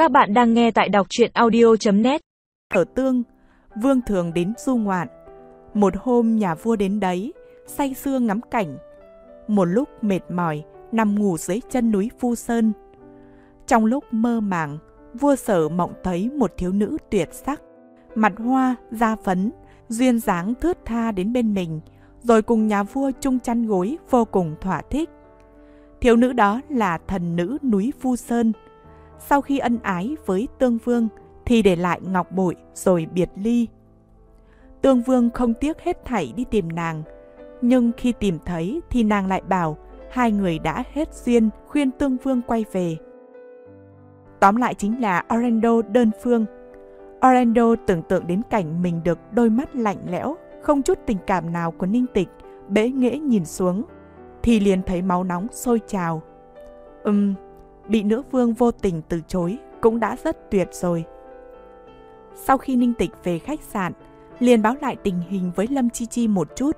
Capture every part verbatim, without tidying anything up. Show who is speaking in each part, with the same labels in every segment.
Speaker 1: Các bạn đang nghe tại đọc truyện audio chấm net.
Speaker 2: Ở Tương, Vương thường đến du ngoạn. Một hôm nhà vua đến đấy, say sưa ngắm cảnh. Một lúc mệt mỏi, nằm ngủ dưới chân núi Phu Sơn. Trong lúc mơ màng, vua Sở mộng thấy một thiếu nữ tuyệt sắc, mặt hoa, da phấn, duyên dáng thướt tha đến bên mình, rồi cùng nhà vua chung chăn gối vô cùng thỏa thích. Thiếu nữ đó là thần nữ núi Phu Sơn. Sau khi ân ái với Tương Vương thì để lại ngọc bội rồi biệt ly. Tương Vương không tiếc hết thảy đi tìm nàng, nhưng khi tìm thấy thì nàng lại bảo hai người đã hết duyên, khuyên Tương Vương quay về. Tóm lại chính là Orlando đơn phương. Orlando tưởng tượng đến cảnh mình được đôi mắt lạnh lẽo, không chút tình cảm nào của Ninh Tịch bẽ nghễ nhìn xuống, thì liền thấy máu nóng sôi trào. Ừm, bị nữ vương vô tình từ chối cũng đã rất tuyệt rồi. Sau khi Ninh Tịch về khách sạn, liền báo lại tình hình với Lâm Chi Chi một chút.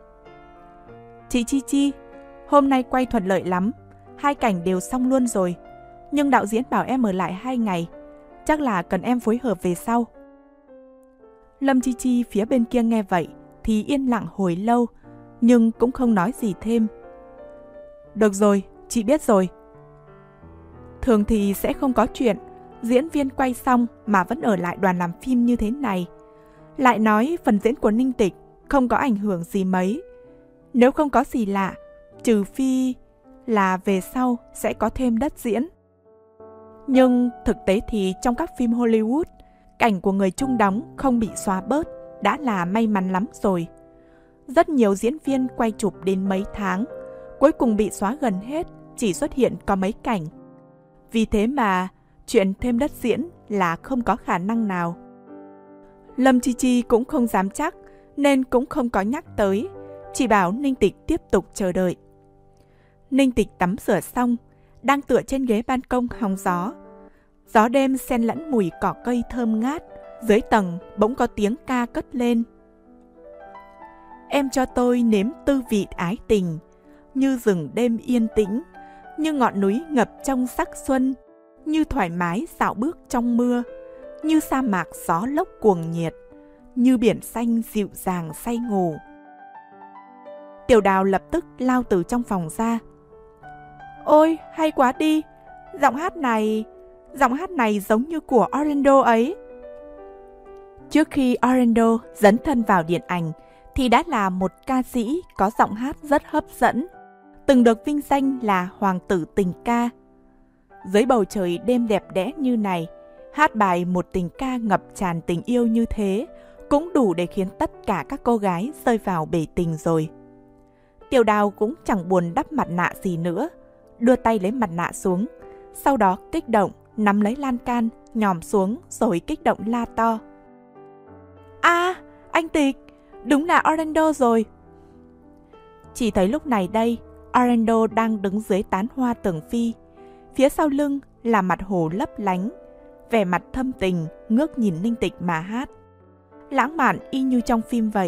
Speaker 2: Chị Chi Chi, hôm nay quay thuận lợi lắm, hai cảnh đều xong luôn rồi. Nhưng đạo diễn bảo em ở lại hai ngày, chắc là cần em phối hợp về sau. Lâm Chi Chi phía bên kia nghe vậy thì yên lặng hồi lâu, nhưng cũng không nói gì thêm. Được rồi, chị biết rồi. Thường thì sẽ không có chuyện diễn viên quay xong mà vẫn ở lại đoàn làm phim như thế này. Lại nói phần diễn của Ninh Tịch không có ảnh hưởng gì mấy. Nếu không có gì lạ, trừ phi là về sau sẽ có thêm đất diễn. Nhưng thực tế thì trong các phim Hollywood, cảnh của người chung đóng không bị xóa bớt đã là may mắn lắm rồi. Rất nhiều diễn viên quay chụp đến mấy tháng, cuối cùng bị xóa gần hết, chỉ xuất hiện có mấy cảnh. Vì thế mà chuyện thêm đất diễn là không có khả năng nào. Lâm Chi Chi cũng không dám chắc nên cũng không có nhắc tới, chỉ bảo Ninh Tịch tiếp tục chờ đợi. Ninh Tịch tắm rửa xong, đang tựa trên ghế ban công hóng gió. Gió đêm xen lẫn mùi cỏ cây thơm ngát, dưới tầng bỗng có tiếng ca cất lên. Em cho tôi nếm tư vị ái tình, như rừng đêm yên tĩnh, như ngọn núi ngập trong sắc xuân, như thoải mái dạo bước trong mưa, như sa mạc gió lốc cuồng nhiệt, như biển xanh dịu dàng say ngủ. Tiểu Đào lập tức lao từ trong phòng ra. Ôi, hay quá đi, giọng hát này, giọng hát này giống như của Orlando ấy. Trước khi Orlando dấn thân vào điện ảnh thì đã là một ca sĩ có giọng hát rất hấp dẫn, từng được vinh danh là hoàng tử tình ca. Dưới bầu trời đêm đẹp đẽ như này, hát bài một tình ca ngập tràn tình yêu như thế cũng đủ để khiến tất cả các cô gái rơi vào bể tình rồi. Tiểu Đào cũng chẳng buồn đắp mặt nạ gì nữa, đưa tay lấy mặt nạ xuống, sau đó kích động nắm lấy lan can, nhòm xuống rồi kích động la to. À, anh Tịch, đúng là Orlando rồi. Chỉ thấy lúc này đây, Orlando đang đứng dưới tán hoa tường phi. Phía sau lưng là mặt hồ lấp lánh, vẻ mặt thâm tình ngước nhìn Ninh Tịch mà hát. Lãng mạn y như trong phim vậy.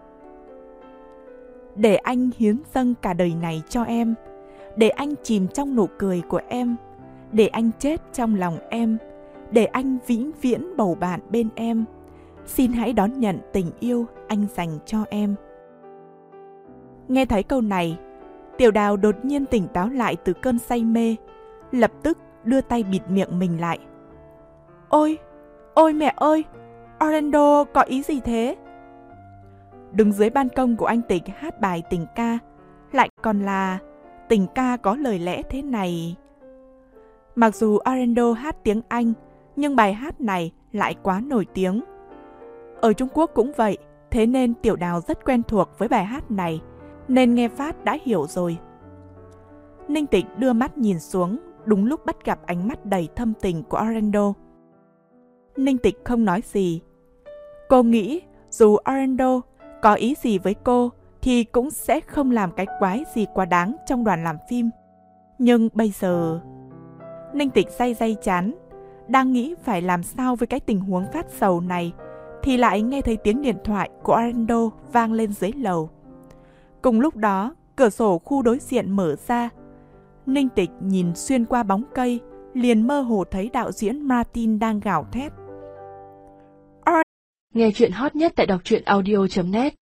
Speaker 2: Để anh hiến dâng cả đời này cho em, để anh chìm trong nụ cười của em, để anh chết trong lòng em, để anh vĩnh viễn bầu bạn bên em. Xin hãy đón nhận tình yêu anh dành cho em. Nghe thấy câu này, Tiểu Đào đột nhiên tỉnh táo lại từ cơn say mê, lập tức đưa tay bịt miệng mình lại. Ôi, ôi mẹ ơi, Orlando có ý gì thế? Đứng dưới ban công của anh Tịch hát bài tình ca, lại còn là tình ca có lời lẽ thế này. Mặc dù Orlando hát tiếng Anh, nhưng bài hát này lại quá nổi tiếng. Ở Trung Quốc cũng vậy, thế nên Tiểu Đào rất quen thuộc với bài hát này, nên nghe phát đã hiểu rồi. Ninh Tịch đưa mắt nhìn xuống, đúng lúc bắt gặp ánh mắt đầy thâm tình của Orlando. Ninh Tịch không nói gì. Cô nghĩ dù Orlando có ý gì với cô thì cũng sẽ không làm cái quái gì quá đáng trong đoàn làm phim. Nhưng bây giờ... Ninh Tịch day day chán, đang nghĩ phải làm sao với cái tình huống phát sầu này, thì lại nghe thấy tiếng điện thoại của Orlando vang lên dưới lầu. Cùng lúc đó, cửa sổ khu đối diện mở ra. Ninh Tịch nhìn xuyên qua bóng cây, liền mơ hồ thấy đạo diễn Martin đang gào thét.
Speaker 3: Nghe chuyện hot nhất tại đọc truyện audio chấm net